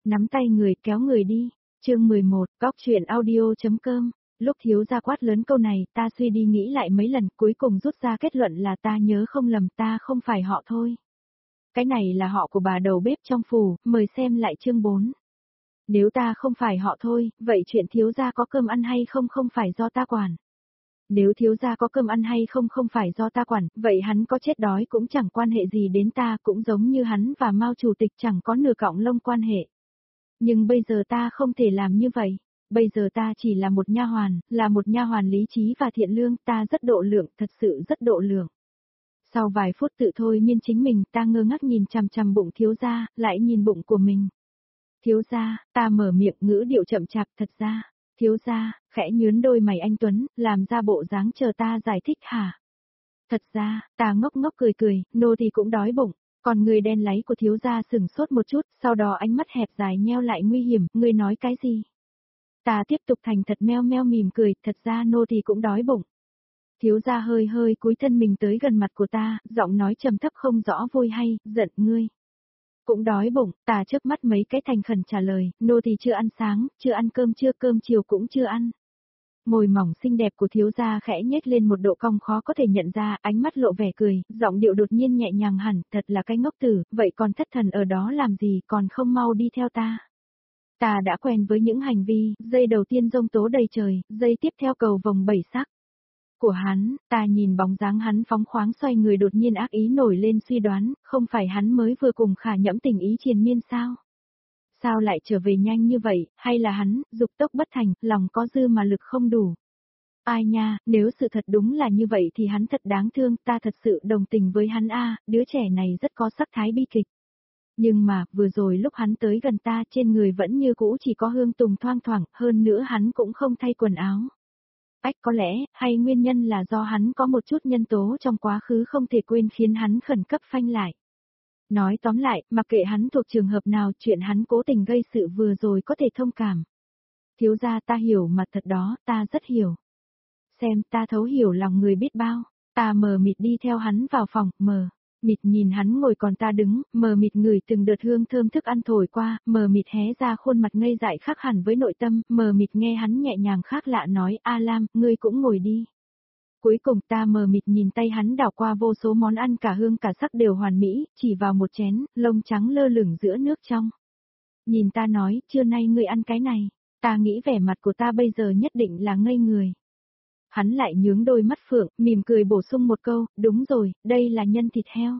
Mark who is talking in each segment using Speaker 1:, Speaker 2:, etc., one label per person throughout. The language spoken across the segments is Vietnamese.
Speaker 1: nắm tay người kéo người đi. Chương 11, góc chuyện audio.com. Lúc thiếu gia quát lớn câu này, ta suy đi nghĩ lại mấy lần, cuối cùng rút ra kết luận là ta nhớ không lầm, ta không phải họ Thôi. Cái này là họ của bà đầu bếp trong phủ, mời xem lại chương 4. Nếu ta không phải họ Thôi, vậy chuyện thiếu gia có cơm ăn hay không không phải do ta quản. Nếu thiếu gia có cơm ăn hay không không phải do ta quản, vậy hắn có chết đói cũng chẳng quan hệ gì đến ta, cũng giống như hắn và Mao chủ tịch chẳng có nửa cọng lông quan hệ. Nhưng bây giờ ta không thể làm như vậy. Bây giờ ta chỉ là một nha hoàn, là một nha hoàn lý trí và thiện lương, ta rất độ lượng, thật sự rất độ lượng. Sau vài phút tự thôi miên chính mình, ta ngơ ngác nhìn chằm chằm bụng thiếu gia, lại nhìn bụng của mình. Thiếu gia, ta mở miệng ngữ điệu chậm chạp, thật ra. Thiếu gia, khẽ nhướn đôi mày anh Tuấn, làm ra bộ dáng chờ ta giải thích hả? Thật ra, ta ngốc ngốc cười cười, nô thì cũng đói bụng. Còn người đen láy của thiếu gia sửng sốt một chút, sau đó ánh mắt hẹp dài nheo lại nguy hiểm, ngươi nói cái gì? Ta tiếp tục thành thật meo meo mỉm cười, thật ra nô thì cũng đói bụng. Thiếu gia hơi hơi cúi thân mình tới gần mặt của ta, giọng nói trầm thấp không rõ vui hay, giận ngươi. Cũng đói bụng, ta chớp mắt mấy cái thành khẩn trả lời, nô thì chưa ăn sáng, chưa ăn cơm trưa, cơm chiều cũng chưa ăn. Môi mỏng xinh đẹp của thiếu gia khẽ nhếch lên một độ cong khó có thể nhận ra, ánh mắt lộ vẻ cười, giọng điệu đột nhiên nhẹ nhàng hẳn, thật là cái ngốc tử, vậy còn thất thần ở đó làm gì, còn không mau đi theo ta. Ta đã quen với những hành vi, giây đầu tiên giông tố đầy trời, giây tiếp theo cầu vồng bảy sắc. Của hắn, ta nhìn bóng dáng hắn phóng khoáng xoay người đột nhiên ác ý nổi lên suy đoán, không phải hắn mới vừa cùng Khả Nhẫm tình ý triền miên sao? Sao lại trở về nhanh như vậy, hay là hắn, dục tốc bất thành, lòng có dư mà lực không đủ? Ai nha, nếu sự thật đúng là như vậy thì hắn thật đáng thương, ta thật sự đồng tình với hắn đứa trẻ này rất có sắc thái bi kịch. Nhưng mà, vừa rồi lúc hắn tới gần ta trên người vẫn như cũ chỉ có hương tùng thoang thoảng, hơn nữa hắn cũng không thay quần áo. Có lẽ, hay nguyên nhân là do hắn có một chút nhân tố trong quá khứ không thể quên khiến hắn khẩn cấp phanh lại. Nói tóm lại, mặc kệ hắn thuộc trường hợp nào, chuyện hắn cố tình gây sự vừa rồi có thể thông cảm. Thiếu gia ta hiểu mà thật đó, ta rất hiểu. Xem ta thấu hiểu lòng người biết bao, ta mờ mịt đi theo hắn vào phòng, mờ mịt nhìn hắn ngồi còn ta đứng, mờ mịt ngửi từng đợt hương thơm thức ăn thổi qua, mờ mịt hé ra khuôn mặt ngây dại khác hẳn với nội tâm, mờ mịt nghe hắn nhẹ nhàng khác lạ nói, A Lam, ngươi cũng ngồi đi. Cuối cùng ta mờ mịt nhìn tay hắn đảo qua vô số món ăn cả hương cả sắc đều hoàn mỹ, chỉ vào một chén, lông trắng lơ lửng giữa nước trong. Nhìn ta nói, trưa nay ngươi ăn cái này, ta nghĩ vẻ mặt của ta bây giờ nhất định là ngây người. Hắn lại nhướng đôi mắt phượng, mỉm cười bổ sung một câu, đúng rồi, đây là nhân thịt heo.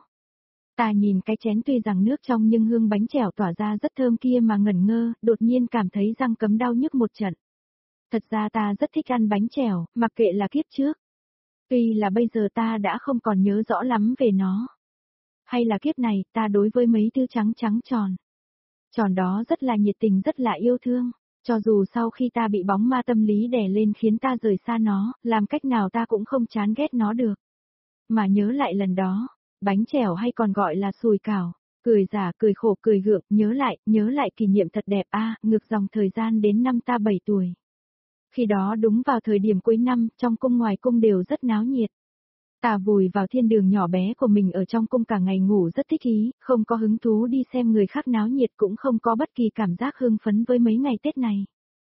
Speaker 1: Ta nhìn cái chén tuy rằng nước trong nhưng hương bánh chèo tỏa ra rất thơm kia mà ngẩn ngơ, đột nhiên cảm thấy răng cấm đau nhức một trận. Thật ra ta rất thích ăn bánh chèo, mặc kệ là kiếp trước. Tuy là bây giờ ta đã không còn nhớ rõ lắm về nó. Hay là kiếp này, ta đối với mấy thứ trắng trắng tròn. Tròn đó rất là nhiệt tình rất là yêu thương. Cho dù sau khi ta bị bóng ma tâm lý đè lên khiến ta rời xa nó, làm cách nào ta cũng không chán ghét nó được. Mà nhớ lại lần đó, bánh chèo hay còn gọi là sùi cảo, cười giả cười khổ cười gượng, nhớ lại kỷ niệm thật đẹp ngược dòng thời gian đến năm ta 7 tuổi. Khi đó đúng vào thời điểm cuối năm, trong cung ngoài cung đều rất náo nhiệt. Ta vùi vào thiên đường nhỏ bé của mình ở trong cung cả ngày ngủ rất thích ý, không có hứng thú đi xem người khác náo nhiệt cũng không có bất kỳ cảm giác hưng phấn với mấy ngày Tết này.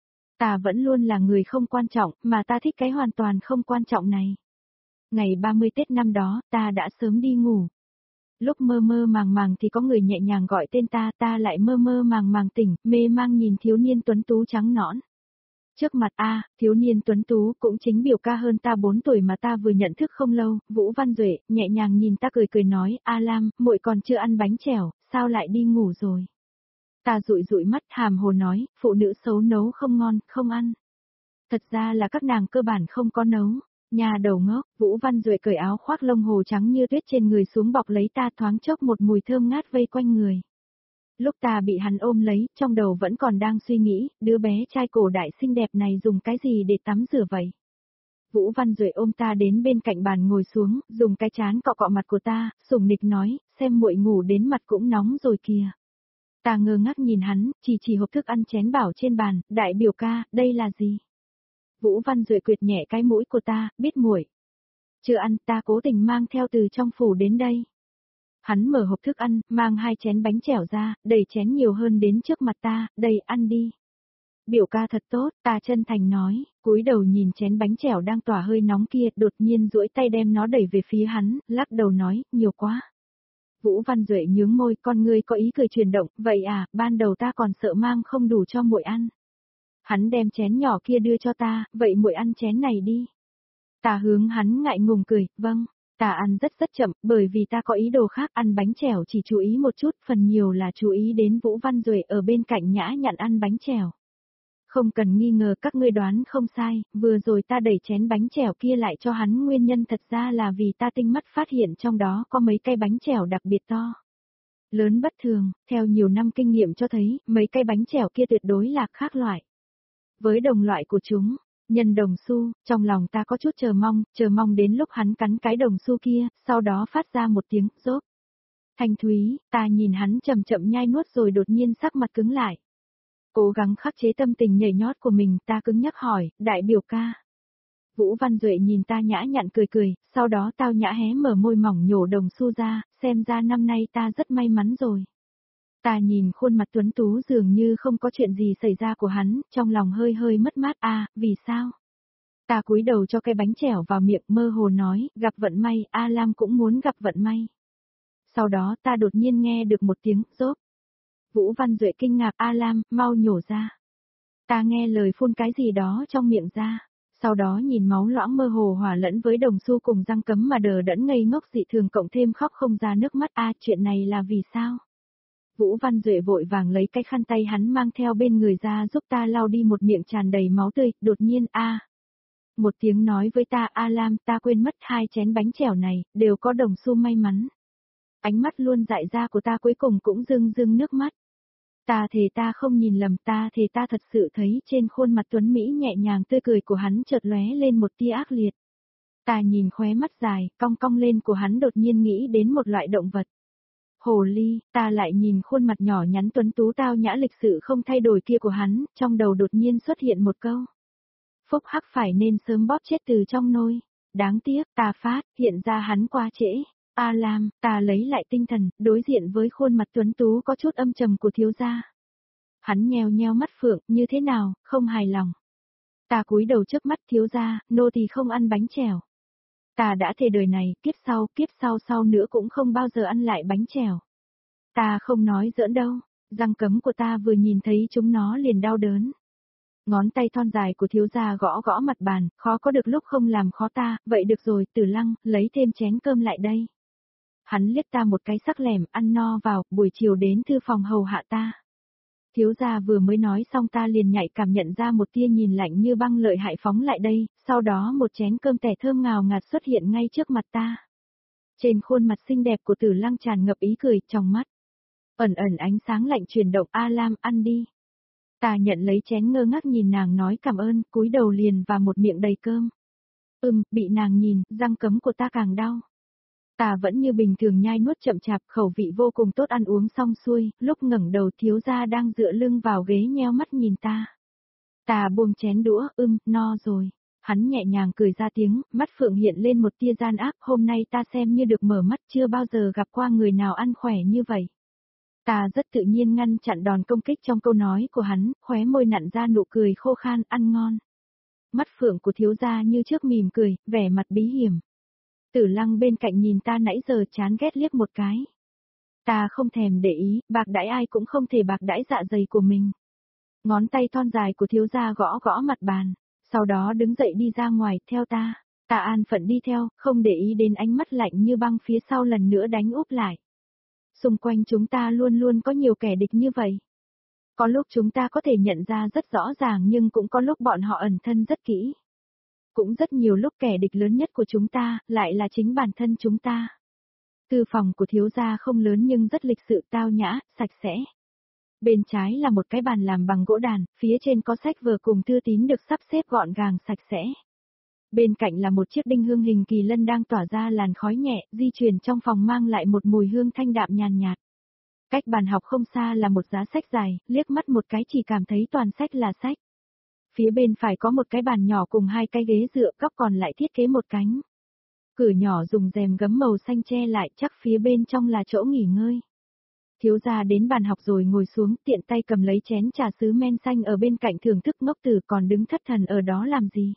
Speaker 1: Ta vẫn luôn là người không quan trọng, mà ta thích cái hoàn toàn không quan trọng này. Ngày 30 Tết năm đó, ta đã sớm đi ngủ. Lúc mơ mơ màng màng thì có người nhẹ nhàng gọi tên ta, ta lại mơ mơ màng màng tỉnh, mê mang nhìn thiếu niên tuấn tú trắng nõn. Trước mặt thiếu niên tuấn tú cũng chính biểu ca hơn ta 4 tuổi mà ta vừa nhận thức không lâu, Vũ Văn Duệ, nhẹ nhàng nhìn ta cười cười nói, A Lam, muội còn chưa ăn bánh chèo, sao lại đi ngủ rồi? Ta dụi dụi mắt hàm hồ nói, phụ nữ xấu nấu không ngon, không ăn. Thật ra là các nàng cơ bản không có nấu. Nhà đầu ngốc, Vũ Văn Duệ cởi áo khoác lông hồ trắng như tuyết trên người xuống bọc lấy ta thoáng chốc một mùi thơm ngát vây quanh người. Lúc ta bị hắn ôm lấy, trong đầu vẫn còn đang suy nghĩ, đứa bé trai cổ đại xinh đẹp này dùng cái gì để tắm rửa vậy? Vũ Văn Duệ ôm ta đến bên cạnh bàn ngồi xuống, dùng cái trán cọ cọ mặt của ta, sủng nịch nói, xem muội ngủ đến mặt cũng nóng rồi kìa. Ta ngơ ngác nhìn hắn, chỉ hộp thức ăn chén bảo trên bàn, đại biểu ca, đây là gì? Vũ Văn Duệ quệt nhẹ cái mũi của ta, biết muội chưa ăn, ta cố tình mang theo từ trong phủ đến đây. Hắn mở hộp thức ăn, mang 2 chén bánh chèo ra, đẩy chén nhiều hơn đến trước mặt ta, đây ăn đi. Biểu ca thật tốt, ta chân thành nói, cúi đầu nhìn chén bánh chèo đang tỏa hơi nóng kia, đột nhiên duỗi tay đem nó đẩy về phía hắn, lắc đầu nói, nhiều quá. Vũ Văn Duệ nhướng môi, con ngươi có ý cười chuyển động, vậy à, ban đầu ta còn sợ mang không đủ cho muội ăn. Hắn đem chén nhỏ kia đưa cho ta, vậy muội ăn chén này đi. Ta hướng hắn ngại ngùng cười, vâng. Ta ăn rất chậm, bởi vì ta có ý đồ khác, ăn bánh chèo chỉ chú ý một chút, phần nhiều là chú ý đến Vũ Văn Duệ ở bên cạnh nhã nhặn ăn bánh chèo. Không cần nghi ngờ các ngươi đoán không sai, vừa rồi ta đẩy chén bánh chèo kia lại cho hắn nguyên nhân thật ra là vì ta tinh mắt phát hiện trong đó có mấy cây bánh chèo đặc biệt to. Lớn bất thường, theo nhiều năm kinh nghiệm cho thấy, mấy cây bánh chèo kia tuyệt đối là khác loại. Với đồng loại của chúng, nhân đồng xu, trong lòng ta có chút chờ mong đến lúc hắn cắn cái đồng xu kia, sau đó phát ra một tiếng rốp. Thanh thúy, ta nhìn hắn chậm chậm nhai nuốt rồi đột nhiên sắc mặt cứng lại. Cố gắng khắc chế tâm tình nhảy nhót của mình, ta cứng nhắc hỏi, đại biểu ca. Vũ Văn Duệ nhìn ta nhã nhặn cười, sau đó tao nhã hé mở môi mỏng nhổ đồng xu ra, xem ra năm nay ta rất may mắn rồi. Ta nhìn khuôn mặt tuấn tú dường như không có chuyện gì xảy ra của hắn, trong lòng hơi mất mát vì sao? Ta cúi đầu cho cái bánh chèo vào miệng mơ hồ nói, gặp vận may, A Lam cũng muốn gặp vận may. Sau đó ta đột nhiên nghe được một tiếng rốp. Vũ Văn Duệ kinh ngạc, A Lam, mau nhổ ra. Ta nghe lời phun cái gì đó trong miệng ra, sau đó nhìn máu loãng mơ hồ hòa lẫn với đồng xu cùng răng cấm mà đờ đẫn ngây ngốc dị thường cộng thêm khóc không ra nước mắt chuyện này là vì sao? Vũ Văn Duệ vội vàng lấy cái khăn tay hắn mang theo bên người ra giúp ta lau đi một miệng tràn đầy máu tươi, đột nhiên một tiếng nói với ta, A Lam, ta quên mất 2 chén bánh chèo này, đều có đồng xu may mắn. Ánh mắt luôn dại ra của ta cuối cùng cũng rưng nước mắt. Ta thề ta không nhìn lầm, ta thề ta thật sự thấy trên khuôn mặt tuấn Mỹ nhẹ nhàng tươi cười của hắn chợt lóe lên một tia ác liệt. Ta nhìn khóe mắt dài, cong cong lên của hắn đột nhiên nghĩ đến một loại động vật. Hồ ly, ta lại nhìn khuôn mặt nhỏ nhắn tuấn tú tao nhã lịch sự không thay đổi kia của hắn, trong đầu đột nhiên xuất hiện một câu. Phúc hắc phải nên sớm bóp chết từ trong nôi. Đáng tiếc, ta phát, hiện ra hắn qua trễ. A Lam, ta lấy lại tinh thần, đối diện với khuôn mặt tuấn tú có chút âm trầm của thiếu gia. Hắn nheo mắt phượng, như thế nào, không hài lòng. Ta cúi đầu trước mắt thiếu gia, nô tỳ không ăn bánh chèo. Ta đã thề đời này, kiếp sau nữa cũng không bao giờ ăn lại bánh chèo. Ta không nói giỡn đâu, răng cấm của ta vừa nhìn thấy chúng nó liền đau đớn. Ngón tay thon dài của thiếu gia gõ gõ mặt bàn, khó có được lúc không làm khó ta, vậy được rồi, Tử Lăng, lấy thêm chén cơm lại đây. Hắn liếc ta một cái sắc lẻm, ăn no vào, buổi chiều đến thư phòng hầu hạ ta. Thiếu gia vừa mới nói xong ta liền nhạy cảm nhận ra một tia nhìn lạnh như băng lợi hại phóng lại đây, sau đó một chén cơm tẻ thơm ngào ngạt xuất hiện ngay trước mặt ta. Trên khuôn mặt xinh đẹp của Tử Lăng tràn ngập ý cười, trong mắt ẩn ánh sáng lạnh chuyển động, A Lam, ăn đi. Ta nhận lấy chén ngơ ngác nhìn nàng nói cảm ơn, cúi đầu liền và một miệng đầy cơm. Bị nàng nhìn, răng cấm của ta càng đau. Ta vẫn như bình thường nhai nuốt chậm chạp, khẩu vị vô cùng tốt, ăn uống xong xuôi, lúc ngẩng đầu thiếu gia đang dựa lưng vào ghế nheo mắt nhìn ta. Ta buông chén đũa, no rồi. Hắn nhẹ nhàng cười ra tiếng, mắt phượng hiện lên một tia gian ác, hôm nay ta xem như được mở mắt, chưa bao giờ gặp qua người nào ăn khỏe như vậy. Ta rất tự nhiên ngăn chặn đòn công kích trong câu nói của hắn, khóe môi nặn ra nụ cười khô khan, ăn ngon. Mắt phượng của thiếu gia như trước mỉm cười, vẻ mặt bí hiểm. Tử Lăng bên cạnh nhìn ta nãy giờ chán ghét liếc một cái. Ta không thèm để ý, bạc đãi ai cũng không thể bạc đãi dạ dày của mình. Ngón tay thon dài của thiếu gia gõ gõ mặt bàn, sau đó đứng dậy đi ra ngoài, theo ta. Ta an phận đi theo, không để ý đến ánh mắt lạnh như băng phía sau lần nữa đánh úp lại. Xung quanh chúng ta luôn luôn có nhiều kẻ địch như vậy. Có lúc chúng ta có thể nhận ra rất rõ ràng nhưng cũng có lúc bọn họ ẩn thân rất kỹ. Cũng rất nhiều lúc kẻ địch lớn nhất của chúng ta, lại là chính bản thân chúng ta. Thư phòng của thiếu gia không lớn nhưng rất lịch sự, tao nhã, sạch sẽ. Bên trái là một cái bàn làm bằng gỗ đàn, phía trên có sách vở cùng thư tín được sắp xếp gọn gàng sạch sẽ. Bên cạnh là một chiếc đinh hương hình kỳ lân đang tỏa ra làn khói nhẹ, di chuyển trong phòng mang lại một mùi hương thanh đạm nhàn nhạt. Cách bàn học không xa là một giá sách dài, liếc mắt một cái chỉ cảm thấy toàn sách là sách. Phía bên phải có một cái bàn nhỏ cùng 2 cái ghế dựa, góc còn lại thiết kế một cánh Cửa nhỏ dùng rèm gấm màu xanh che lại, chắc phía bên trong là chỗ nghỉ ngơi. Thiếu gia đến bàn học rồi ngồi xuống, tiện tay cầm lấy chén trà sứ men xanh ở bên cạnh thưởng thức. Ngốc Tử còn đứng thất thần ở đó làm gì?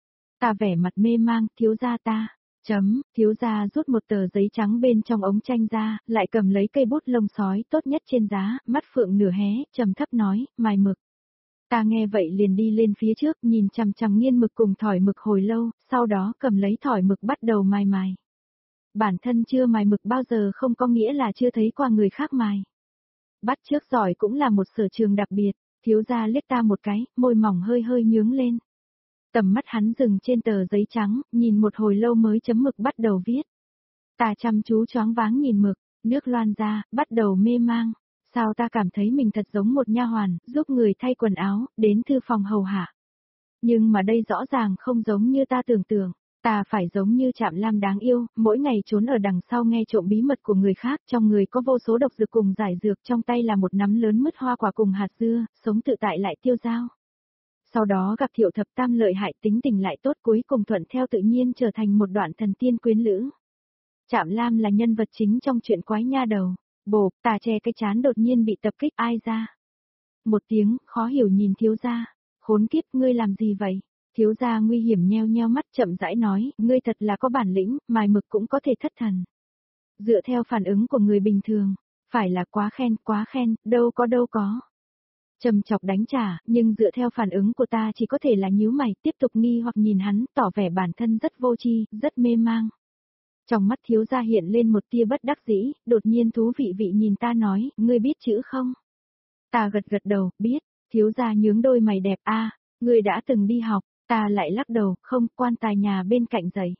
Speaker 1: Ta vẻ mặt mê mang, thiếu gia ta. Thiếu gia rút một tờ giấy trắng bên trong ống tranh ra, lại cầm lấy cây bút lông sói tốt nhất trên giá, mắt phượng nửa hé, trầm thấp nói, mài mực. Ta nghe vậy liền đi lên phía trước, nhìn chằm chằm nghiên mực cùng thỏi mực hồi lâu, sau đó cầm lấy thỏi mực bắt đầu mài. Bản thân chưa mài mực bao giờ không có nghĩa là chưa thấy qua người khác mài. Bắt chước giỏi cũng là một sở trường đặc biệt, thiếu gia liếc ta một cái, môi mỏng hơi hơi nhướng lên. Tầm mắt hắn dừng trên tờ giấy trắng, nhìn một hồi lâu mới chấm mực bắt đầu viết. Ta chăm chú choáng váng nhìn mực, nước loan ra, bắt đầu mê mang. Sao ta cảm thấy mình thật giống một nha hoàn, giúp người thay quần áo, đến thư phòng hầu hạ. Nhưng mà đây rõ ràng không giống như ta tưởng tượng. Ta phải giống như Trạm Lam đáng yêu, mỗi ngày trốn ở đằng sau nghe trộm bí mật của người khác, trong người có vô số độc dược cùng giải dược, trong tay là một nắm lớn mứt hoa quả cùng hạt dưa, sống tự tại lại tiêu dao. Sau đó gặp Thiệu Thập Tam lợi hại, tính tình lại tốt, cuối cùng thuận theo tự nhiên trở thành một đoạn thần tiên quyến lữ. Trạm Lam là nhân vật chính trong chuyện Quái Nha Đầu. Bộp, ta che cái chán đột nhiên bị tập kích, ai ra? Một tiếng, khó hiểu nhìn thiếu gia. Khốn kiếp, ngươi làm gì vậy? Thiếu gia nguy hiểm nheo nheo mắt, chậm rãi nói, ngươi thật là có bản lĩnh, mài mực cũng có thể thất thần. Dựa theo phản ứng của người bình thường, phải là quá khen, đâu có. Trầm chọc đánh trả, nhưng dựa theo phản ứng của ta chỉ có thể là nhíu mày, tiếp tục nghi hoặc nhìn hắn, tỏ vẻ bản thân rất vô tri, rất mê mang. Trong mắt thiếu gia hiện lên một tia bất đắc dĩ, đột nhiên thú vị nhìn ta nói, ngươi biết chữ không? Ta gật đầu, biết. Thiếu gia nhướng đôi mày đẹp, ngươi đã từng đi học. Ta lại lắc đầu, không, quan tài nhà bên cạnh dạy.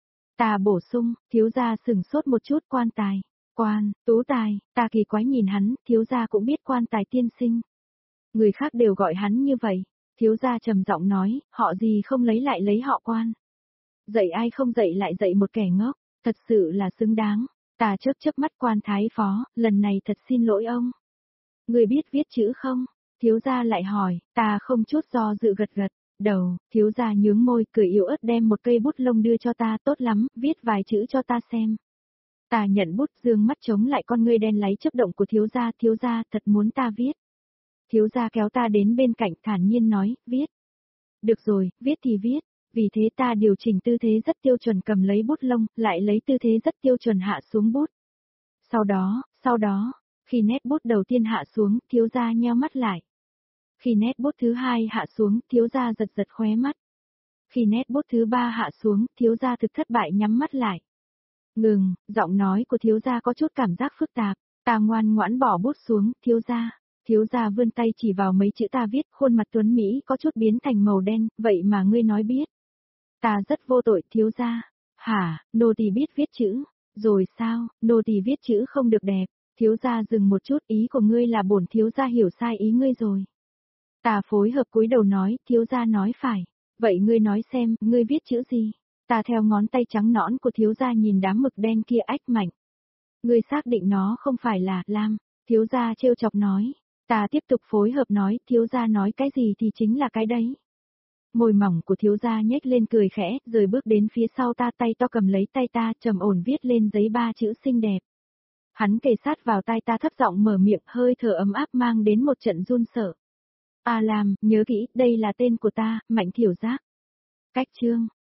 Speaker 1: Ta bổ sung, thiếu gia sừng sốt một chút, quan tài. Tú tài, ta kỳ quái nhìn hắn, thiếu gia cũng biết quan tài tiên sinh. Người khác đều gọi hắn như vậy. Thiếu gia trầm giọng nói, họ gì không lấy lại lấy họ Quan. Dạy ai không dạy lại dạy một kẻ ngốc, thật sự là xứng đáng. Ta chớp mắt Quan thái phó, lần này thật xin lỗi ông. Người biết viết chữ không? Thiếu gia lại hỏi, ta không chút do dự gật đầu, thiếu gia nhướng môi, cười yếu ớt đem một cây bút lông đưa cho ta, tốt lắm, viết vài chữ cho ta xem. Ta nhận bút, dương mắt chống lại con ngươi đen láy chớp động của thiếu gia thật muốn ta viết. Thiếu gia kéo ta đến bên cạnh, thản nhiên nói, viết. Được rồi, viết thì viết, vì thế ta điều chỉnh tư thế rất tiêu chuẩn cầm lấy bút lông, lại lấy tư thế rất tiêu chuẩn hạ xuống bút. Sau đó, khi nét bút đầu tiên hạ xuống, thiếu gia nheo mắt lại. Khi nét bút thứ hai hạ xuống, thiếu gia giật khóe mắt. Khi nét bút thứ ba hạ xuống, thiếu gia thực thất bại nhắm mắt lại. Ngừng, giọng nói của thiếu gia có chút cảm giác phức tạp, ta ngoan ngoãn bỏ bút xuống, thiếu gia vươn tay chỉ vào mấy chữ ta viết, khuôn mặt tuấn Mỹ có chút biến thành màu đen, vậy mà ngươi nói biết. Ta rất vô tội, thiếu gia. Hả, nô tỳ biết viết chữ, rồi sao, nô tỳ viết chữ không được đẹp, thiếu gia dừng một chút, ý của ngươi là bổn thiếu gia hiểu sai ý ngươi rồi. Ta phối hợp cúi đầu nói, thiếu gia nói phải. Vậy ngươi nói xem, ngươi viết chữ gì? Ta theo ngón tay trắng nõn của thiếu gia nhìn đám mực đen kia ách mạnh. Ngươi xác định nó không phải là lam, thiếu gia trêu chọc nói. Ta tiếp tục phối hợp nói, thiếu gia nói cái gì thì chính là cái đấy. Môi mỏng của thiếu gia nhếch lên cười khẽ, rồi bước đến phía sau ta, tay to cầm lấy tay ta, trầm ổn viết lên giấy 3 chữ xinh đẹp. Hắn kề sát vào tai ta thấp giọng mở miệng, hơi thở ấm áp mang đến một trận run sợ. A Lam, nhớ kỹ, đây là tên của ta, Mạnh Thiểu Giác. Cách chương